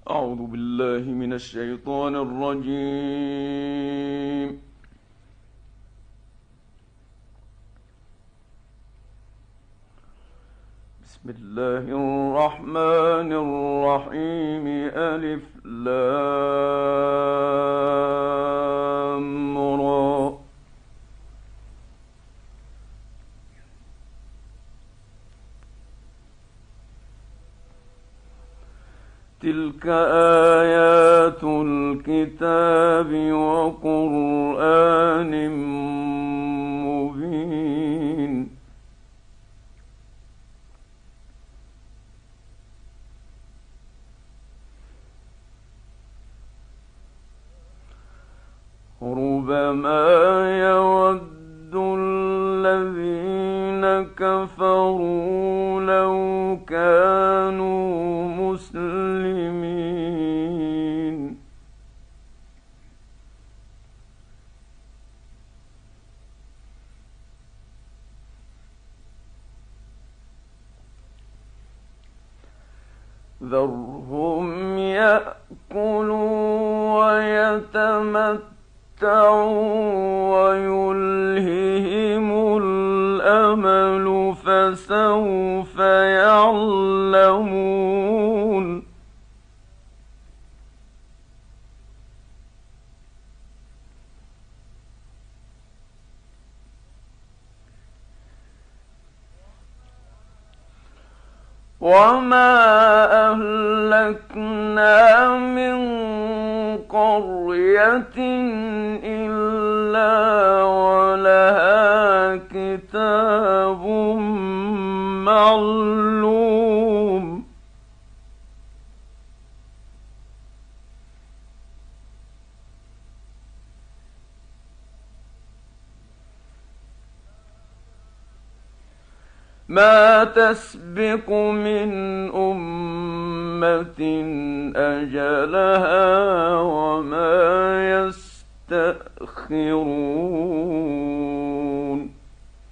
أعوذ بالله من الشيطان الرجيم. بسم الله الرحمن الرحيم. ألف لام را. تلك آيات الكتاب وقرآن مبين. ربما يود الذين كفروا لو كانوا مسلمين. ذرهم يأكلوا ويتمتعوا ويلههم الأمل فسوف يعلمون. وما أهلكنا من قرية إلا ولها كتاب معلوم. ما تسبق من أمة أجلها وما يستأخرون.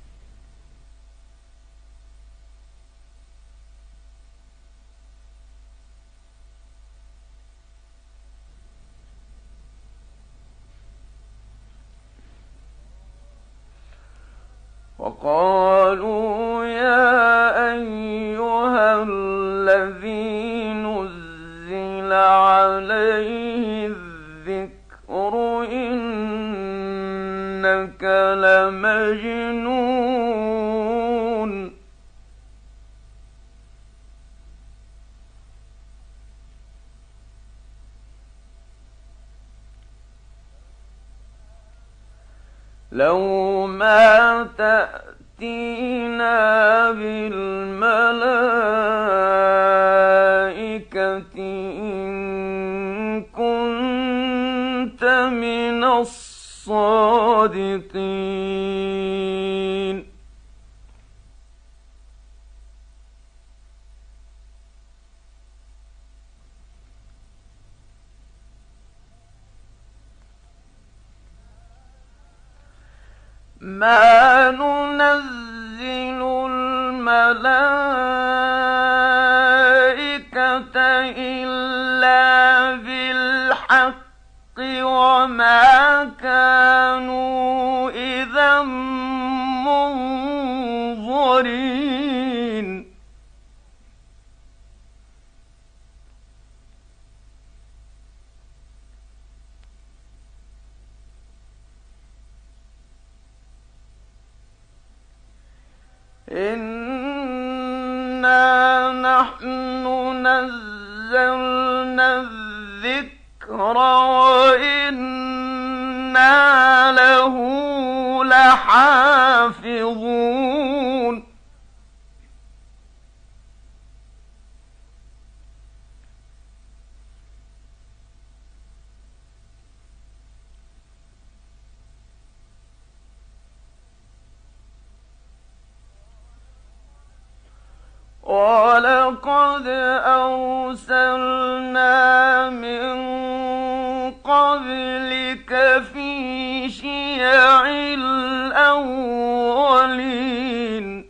وقالوا يا أيها الذي نزل عليه الذكر إنك لمجنون. لو ما تأتينا بالملائكة إن كنت من الصادقين. ما ننزل الملائكة إلا بالحق وما كانوا إذا منظرين. إنا نحن نزلنا الذكر وإنا له لحافظون. ولقد أرسلنا من قبلك في شيع الأولين.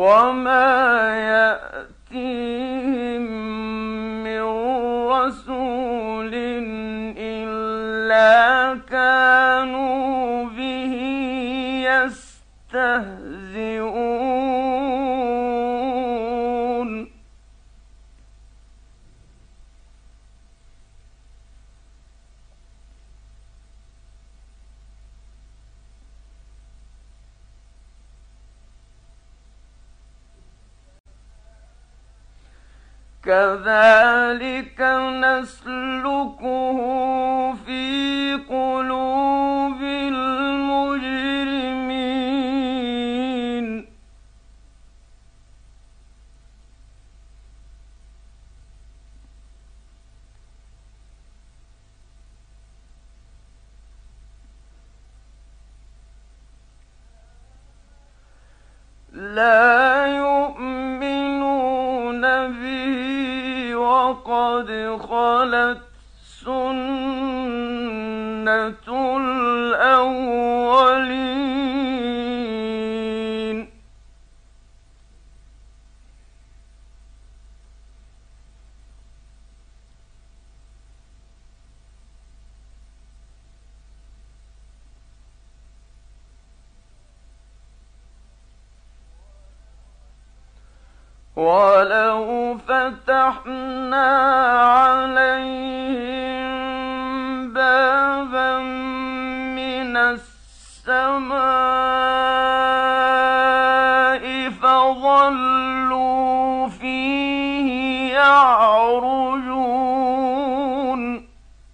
وما يأتيهم من رسول إلا كانوا به يستهزئون كذلك نسلكه في قلوب المجرمين لا يؤمنون به وقد خلت سنة الأولين ولو فتحنا عليهم بابا من السماء فظلوا فيه يعرجون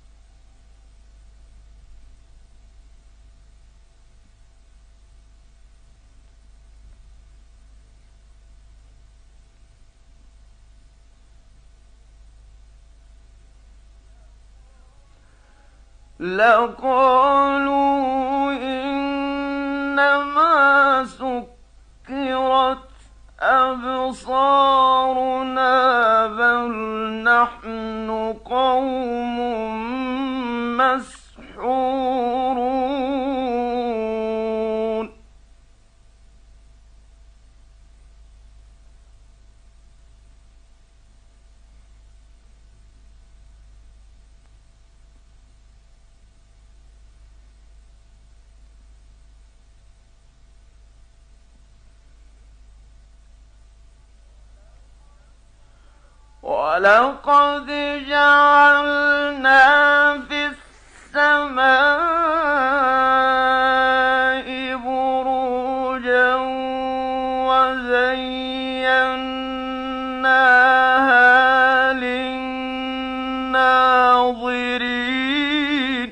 لقالوا إنما سكرت أبصارنا بل نحن قوم مسحورون ولقد جعلنا في السماء بروجا وزيناها للناظرين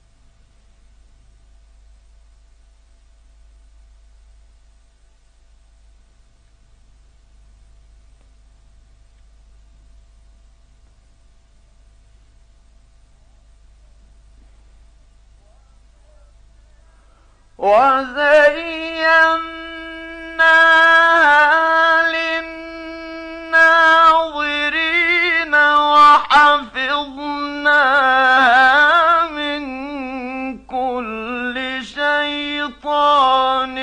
وزيناها للناظرين وحفظناها من كل شيطان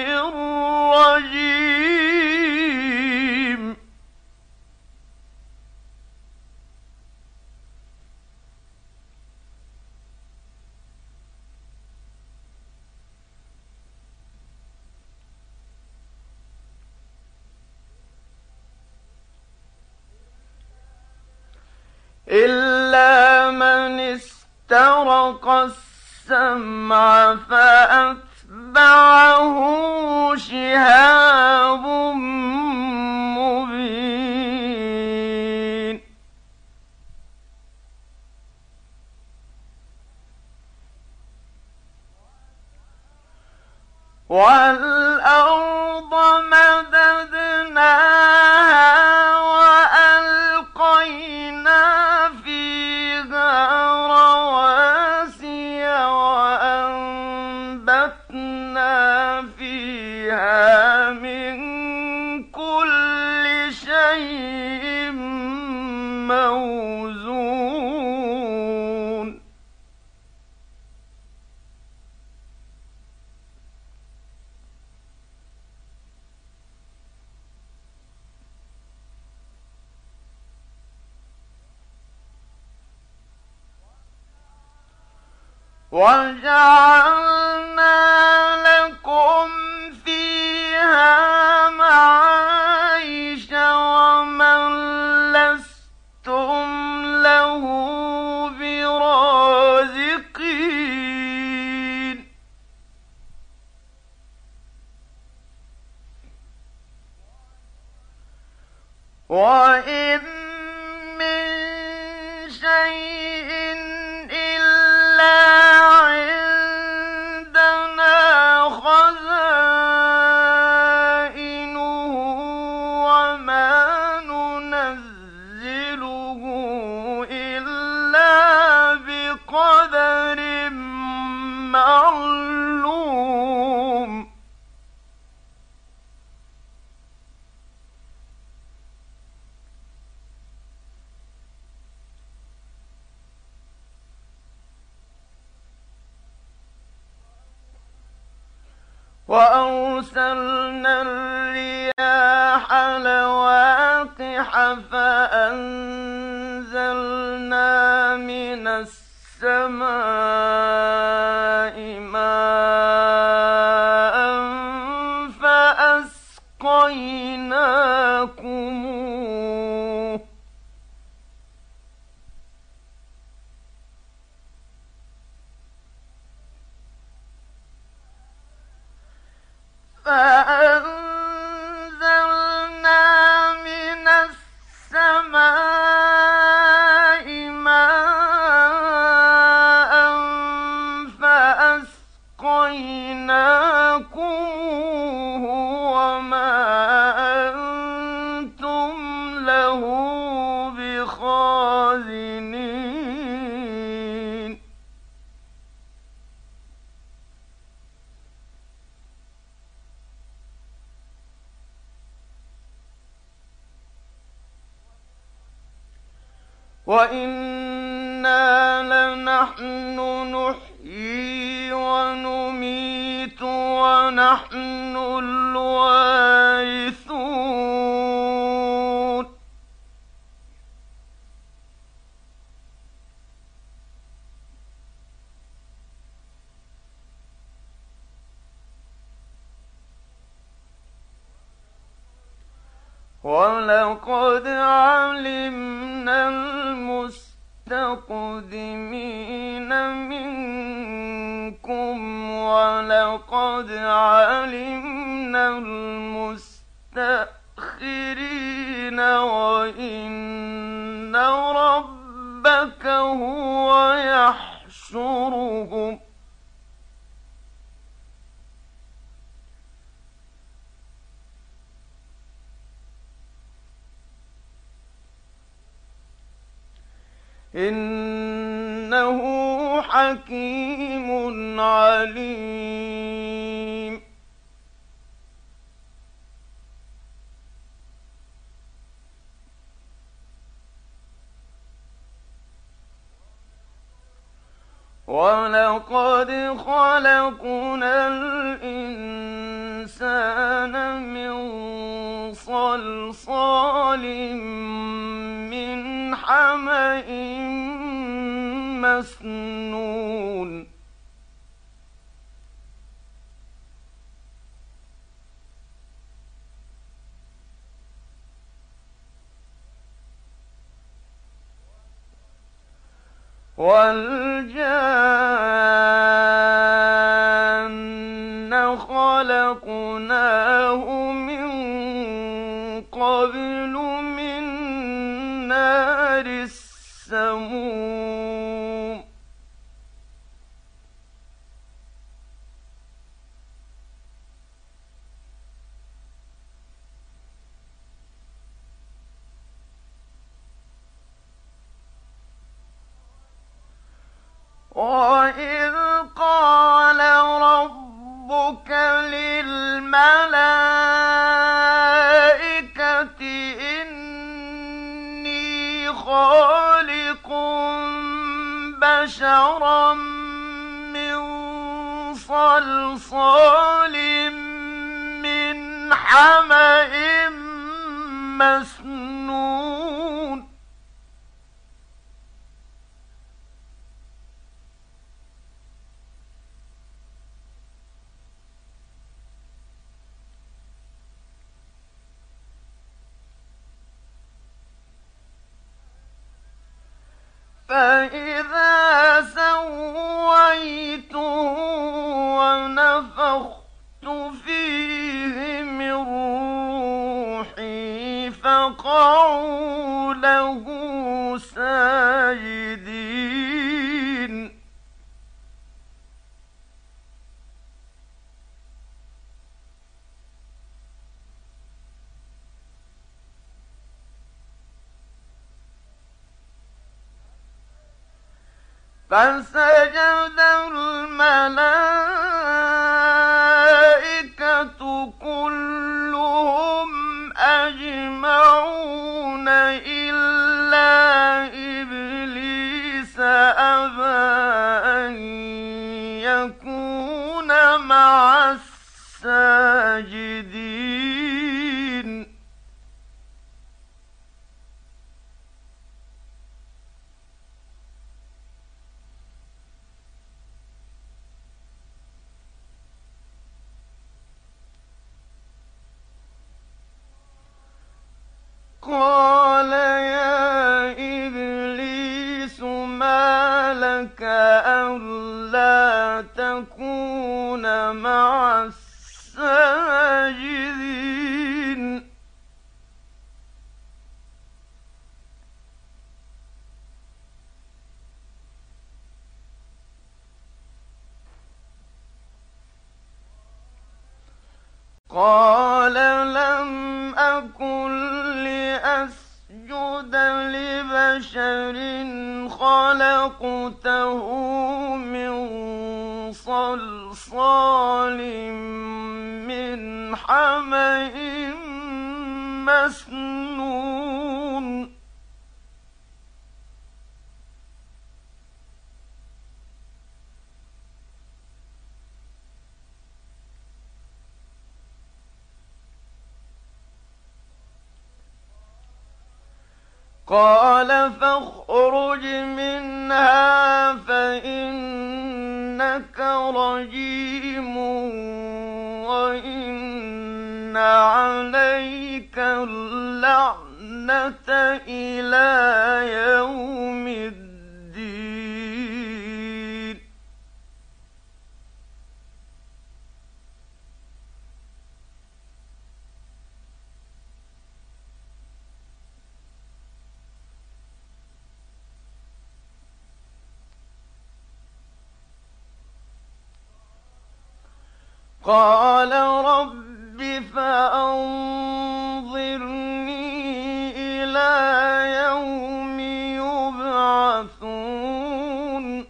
رجيم إلا من استرق السمع فأتبعه شهاب مبين والأرض مددناها وألقينا فيها رواسي وأنبتنا فيها من كل شيء موزون وجعلنا لكم فيها معايش ومن لستم له برازقين وإن من شيء إلا عندنا خزائنه وما ننزله إلا بقدر معلوم وأرسلنا الرياح لواقح فأنزلنا من السماء ماء فأسقيناكموه فأنزلنا من السماء ماء فأسقيناكموه وما أنتم له بخازنين وَإِنَّا لَنَحْنُ نُحْيِي وَنُمِيتُ وَنَحْنُ الْوَارِثُونَ وَلَقَدْ عَلِمْنَا الْمُسْتَقْدِمِينَ مِنكُمْ وَلَقَدْ عَلِمْنَا الْمُسْتَأْخِرِينَ وَإِنَّ رَبَّكَ هُوَ يَحْشُرُهُمْ إِنَّهُ حَكِيمٌ عَلِيمٌ وَلَقَدْ خَلَقْنَا الْإِنسَانَ مِنْ صَلْصَالٍ مِنْ حَمَإٍ مسنون والجان خلقناه من قبل من نار السموم وَإِذْ قَالَ رَبُّكَ لِلْمَلَائِكَةِ إِنِّي خَالِقٌ بَشَرًا مِّن صَلْصَالٍ مِّنْ حَمَإٍ مسنون فإذا سويته ونفخت فيه من روحي فقعوا له ساجدين فسجد الملائكة كلهم أجمعون إلا إبليس أبى أن يكون مع الساجدين قال يا إبليس ما لك ألا تكون مع الساجدين قال لم أكن لأسجد لبشر خلقته من صلصال من حمإ مسنون قال فاخرج منها فإنك رجيم وإن عليك اللعنة إلى يوم الدين قال رب فأنظرني إلى يوم يبعثون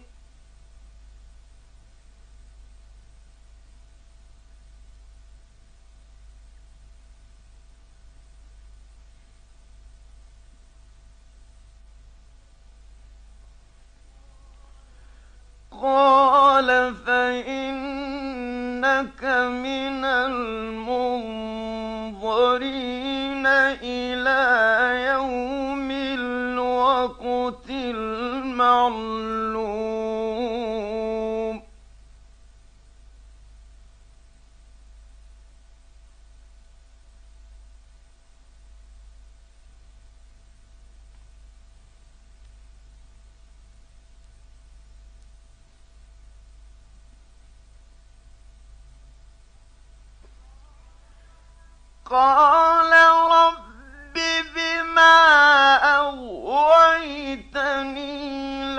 قال فإنك من المنظرين إلى يوم الوقت المعلوم قال رب بما أغويتني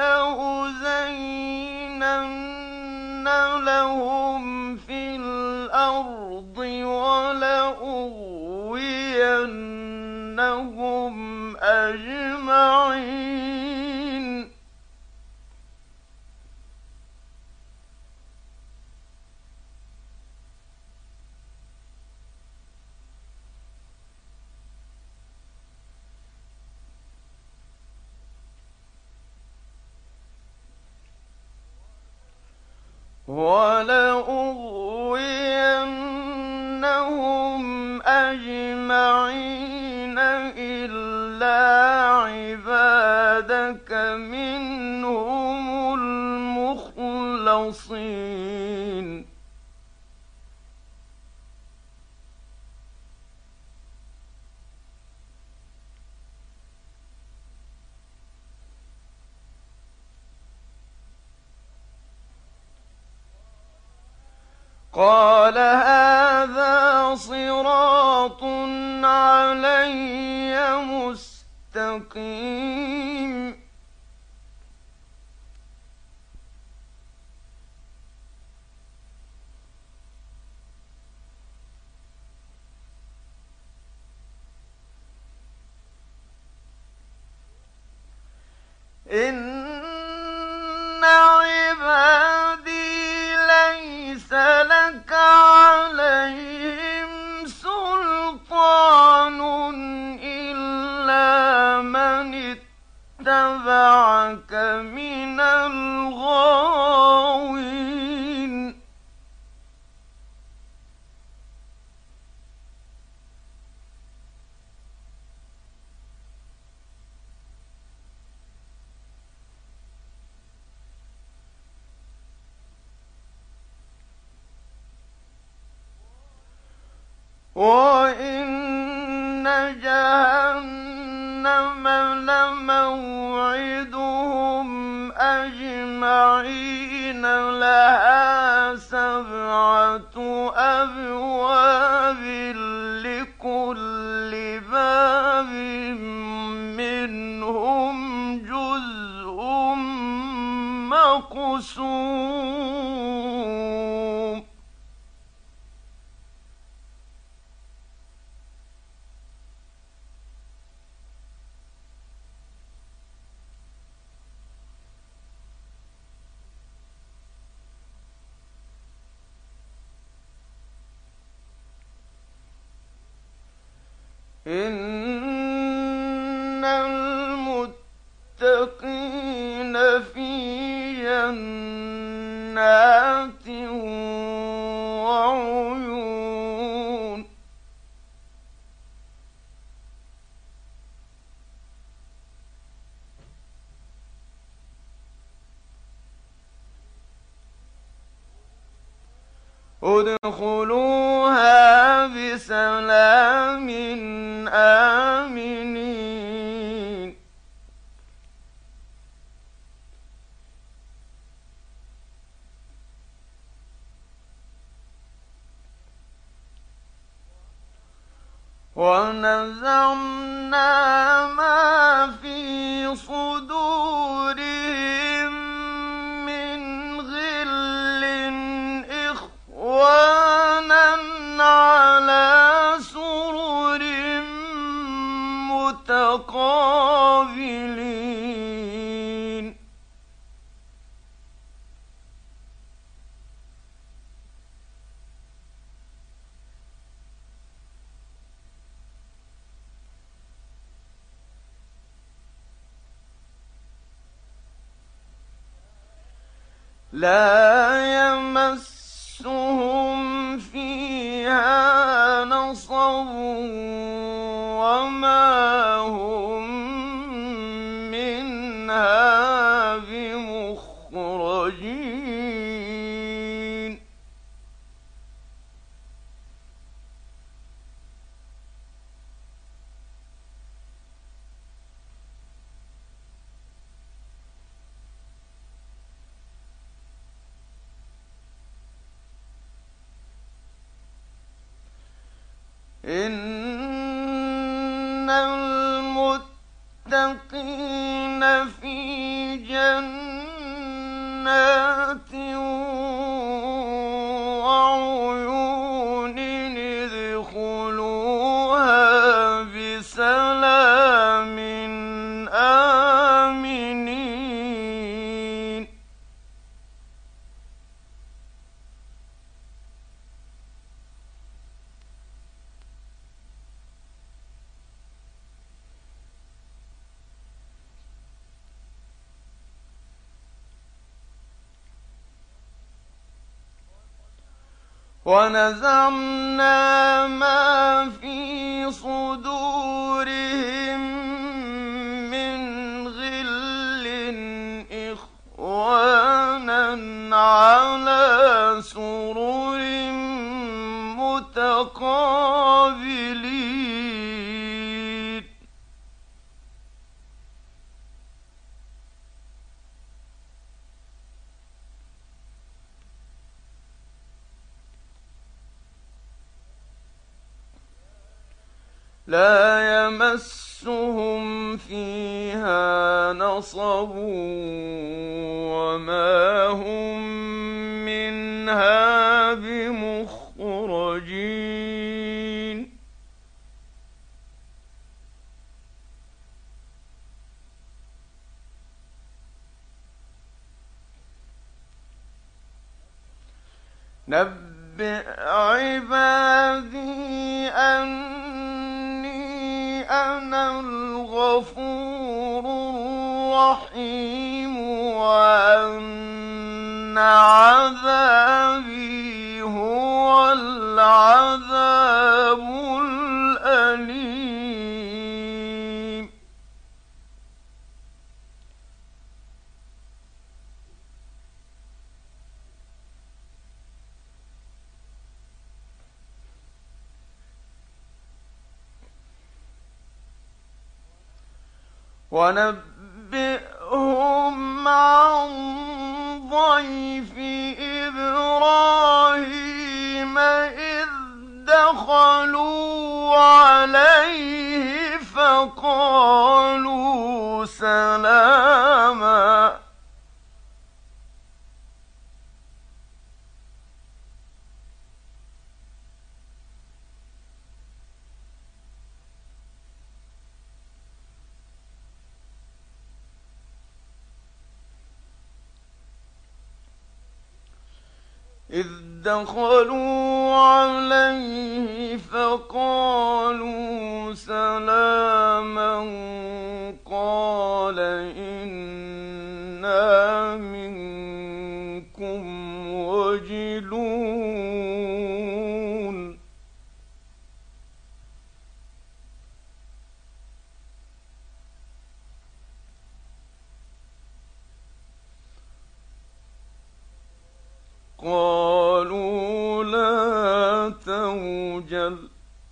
لأزينن لهم في الأرض ولأغوينهم أجمعين ولأغوينهم أجمعين إلا عبادك منهم المخلصين قال هذا صراط علي مستقيم إن عبادي ليس لك عليهم سلطان إلا من اتبعك من الغاوين وإن جهنم لموعدهم أجمعين لها 7 أبواب لكل باب منهم جزء مقسوم إن المتقين في جنات وعيون ادخلوها بسلام آمنين ونزعنا ما في صدورهم من غل إخوانا على سرر متقابلين لا يمسهم فيها نصب وما هم منها بمخرجين إن المتقين في جنات وعيون ادخلوها بسلام آمنين ونزعنا ما في صدورهم من غل إخوانا على سرر متقابلين لا يمسهم فيها نصب وما هم منها بمخرجين نبئ عبادي أني أنا الغفور الرحيم وأن عذابي هو العذاب الأليم ونبئهم عن ضيف إبراهيم إذ دخلوا عليه فقالوا سلاما إذ دخلوا عليه فقالوا سلاما قال إنا منكم وجلون قالوا لا توجل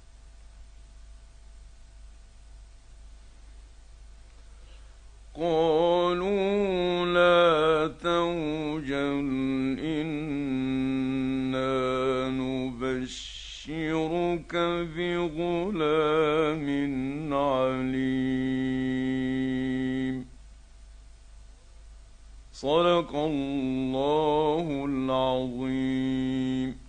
إنا نبشرك بغلام عليم صدق الله العظيم.